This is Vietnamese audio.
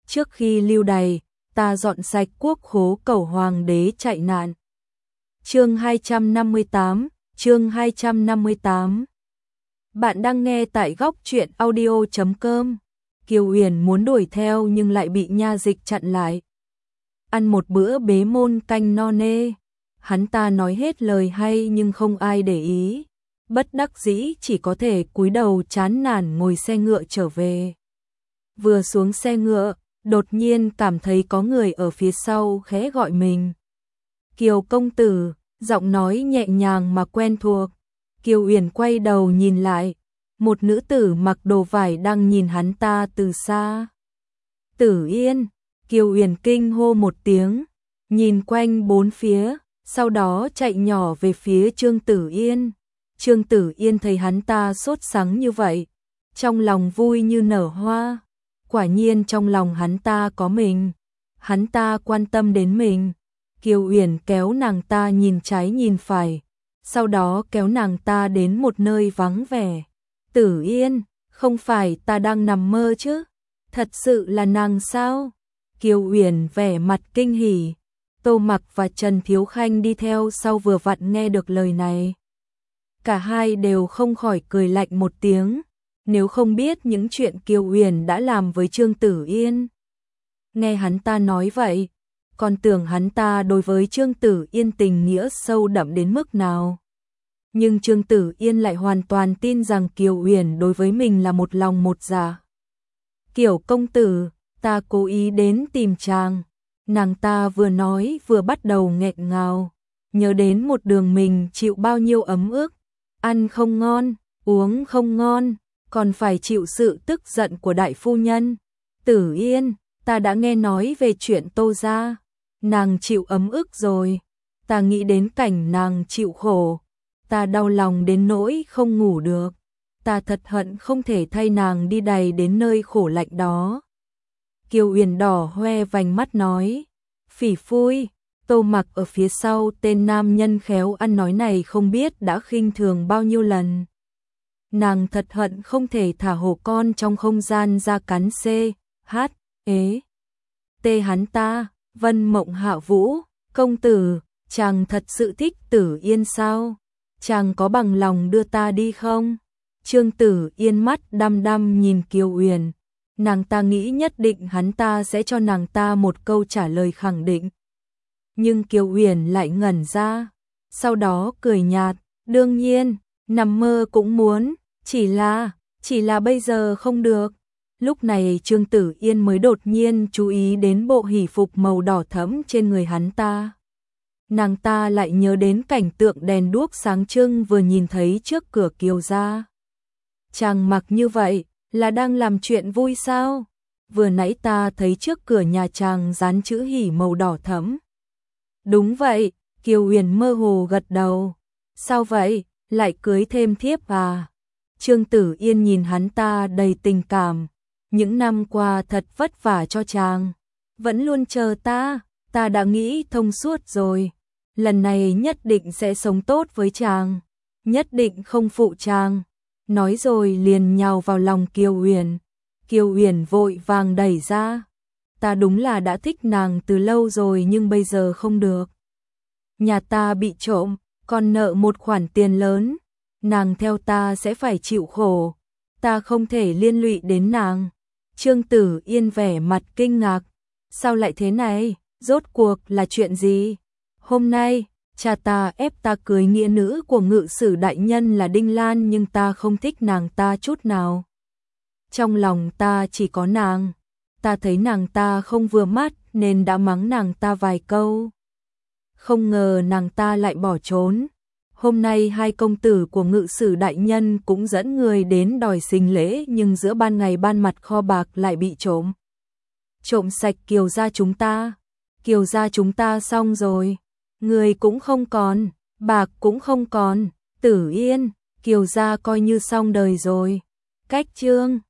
trước khi lưu đày, ta dọn sạch quốc khố cầu hoàng đế chạy nạn. Chương 258. Bạn đang nghe tại góc truyện audio.com. Kiều Uyển muốn đuổi theo nhưng lại bị nha dịch chặn lại. Ăn một bữa bế môn canh no nê. Hắn ta nói hết lời hay nhưng không ai để ý. Bất đắc dĩ chỉ có thể cúi đầu chán nản ngồi xe ngựa trở về. Vừa xuống xe ngựa, đột nhiên cảm thấy có người ở phía sau khẽ gọi mình. Kiều công tử, giọng nói nhẹ nhàng mà quen thuộc. Kiều Uyển quay đầu nhìn lại, một nữ tử mặc đồ vải đang nhìn hắn ta từ xa. Tử Yên, Kiều Uyển kinh hô một tiếng, nhìn quanh bốn phía, sau đó chạy nhỏ về phía Trương Tử Yên. Trương Tử Yên thấy hắn ta sốt sắng như vậy, trong lòng vui như nở hoa. Quả nhiên trong lòng hắn ta có mình, hắn ta quan tâm đến mình. Kiều Uyển kéo nàng ta nhìn trái nhìn phải, sau đó kéo nàng ta đến một nơi vắng vẻ. Tử Yên, không phải ta đang nằm mơ chứ? Thật sự là nàng sao? Kiều Uyển vẻ mặt kinh hỉ. Tô Mặc và Trần Thiếu Khanh đi theo sau vừa vặn nghe được lời này. Cả hai đều không khỏi cười lạnh một tiếng, nếu không biết những chuyện Kiều Uyển đã làm với Trương Tử Yên. Nghe hắn ta nói vậy, còn tưởng hắn ta đối với Trương Tử Yên tình nghĩa sâu đậm đến mức nào. Nhưng Trương Tử Yên lại hoàn toàn tin rằng Kiều Uyển đối với mình là một lòng một dạ. Kiều công tử, ta cố ý đến tìm chàng. Nàng ta vừa nói vừa bắt đầu nghẹn ngào, nhớ đến một đường mình chịu bao nhiêu ấm ức, ăn không ngon, uống không ngon, còn phải chịu sự tức giận của đại phu nhân. Tử Yên, ta đã nghe nói về chuyện Tô gia, nàng chịu ấm ức rồi, ta nghĩ đến cảnh nàng chịu khổ, ta đau lòng đến nỗi không ngủ được, ta thật hận không thể thay nàng đi đày đến nơi khổ lạnh đó. Kiều Uyển đỏ hoe vành mắt nói, phỉ phui. Tô Mặc ở phía sau tên nam nhân khéo ăn nói này không biết đã khinh thường bao nhiêu lần. Nàng thật hận không thể thả hổ con trong không gian ra cắn C, H, ế. T hắn ta. Vân Mộng Hạ Vũ, công tử, chàng thật sự thích Tử Yên sao? Chàng có bằng lòng đưa ta đi không? Trương Tử Yên mắt đăm đăm nhìn Kiều Uyển, nàng ta nghĩ nhất định hắn ta sẽ cho nàng ta một câu trả lời khẳng định. Nhưng Kiều Uyển lại ngẩn ra, sau đó cười nhạt, đương nhiên, nằm mơ cũng muốn, chỉ là bây giờ không được. Lúc này Trương Tử Yên mới đột nhiên chú ý đến bộ hỷ phục màu đỏ thẫm trên người hắn ta. Nàng ta lại nhớ đến cảnh tượng đèn đuốc sáng trưng vừa nhìn thấy trước cửa Kiều gia. Chàng mặc như vậy, là đang làm chuyện vui sao? Vừa nãy ta thấy trước cửa nhà chàng dán chữ hỷ màu đỏ thẫm. Đúng vậy, Kiều Uyển mơ hồ gật đầu. Sao vậy, lại cưới thêm thiếp à? Trương Tử Yên nhìn hắn ta đầy tình cảm. Những năm qua thật vất vả cho chàng, vẫn luôn chờ ta đã nghĩ thông suốt rồi. Lần này nhất định sẽ sống tốt với chàng, nhất định không phụ chàng. Nói rồi liền nhào vào lòng Kiều Uyển. Kiều Uyển vội vàng đẩy ra. Ta đúng là đã thích nàng từ lâu rồi nhưng bây giờ không được. Nhà ta bị trộm, còn nợ một khoản tiền lớn. Nàng theo ta sẽ phải chịu khổ. Ta không thể liên lụy đến nàng. Trương Tử Yên vẻ mặt kinh ngạc. Sao lại thế này? Rốt cuộc là chuyện gì? Hôm nay, cha ta ép ta cưới nghĩa nữ của ngự sử đại nhân là Đinh Lan nhưng ta không thích nàng ta chút nào. Trong lòng ta chỉ có nàng. Ta thấy nàng ta không vừa mắt nên đã mắng nàng ta vài câu. Không ngờ nàng ta lại bỏ trốn. Hôm nay hai công tử của ngự sử đại nhân cũng dẫn người đến đòi sinh lễ nhưng giữa ban ngày ban mặt kho bạc lại bị trộm. Trộm sạch Kiều gia chúng ta. Kiều gia chúng ta xong rồi. Người cũng không còn, bạc cũng không còn. Tử Yên, Kiều gia coi như xong đời rồi. Cách chương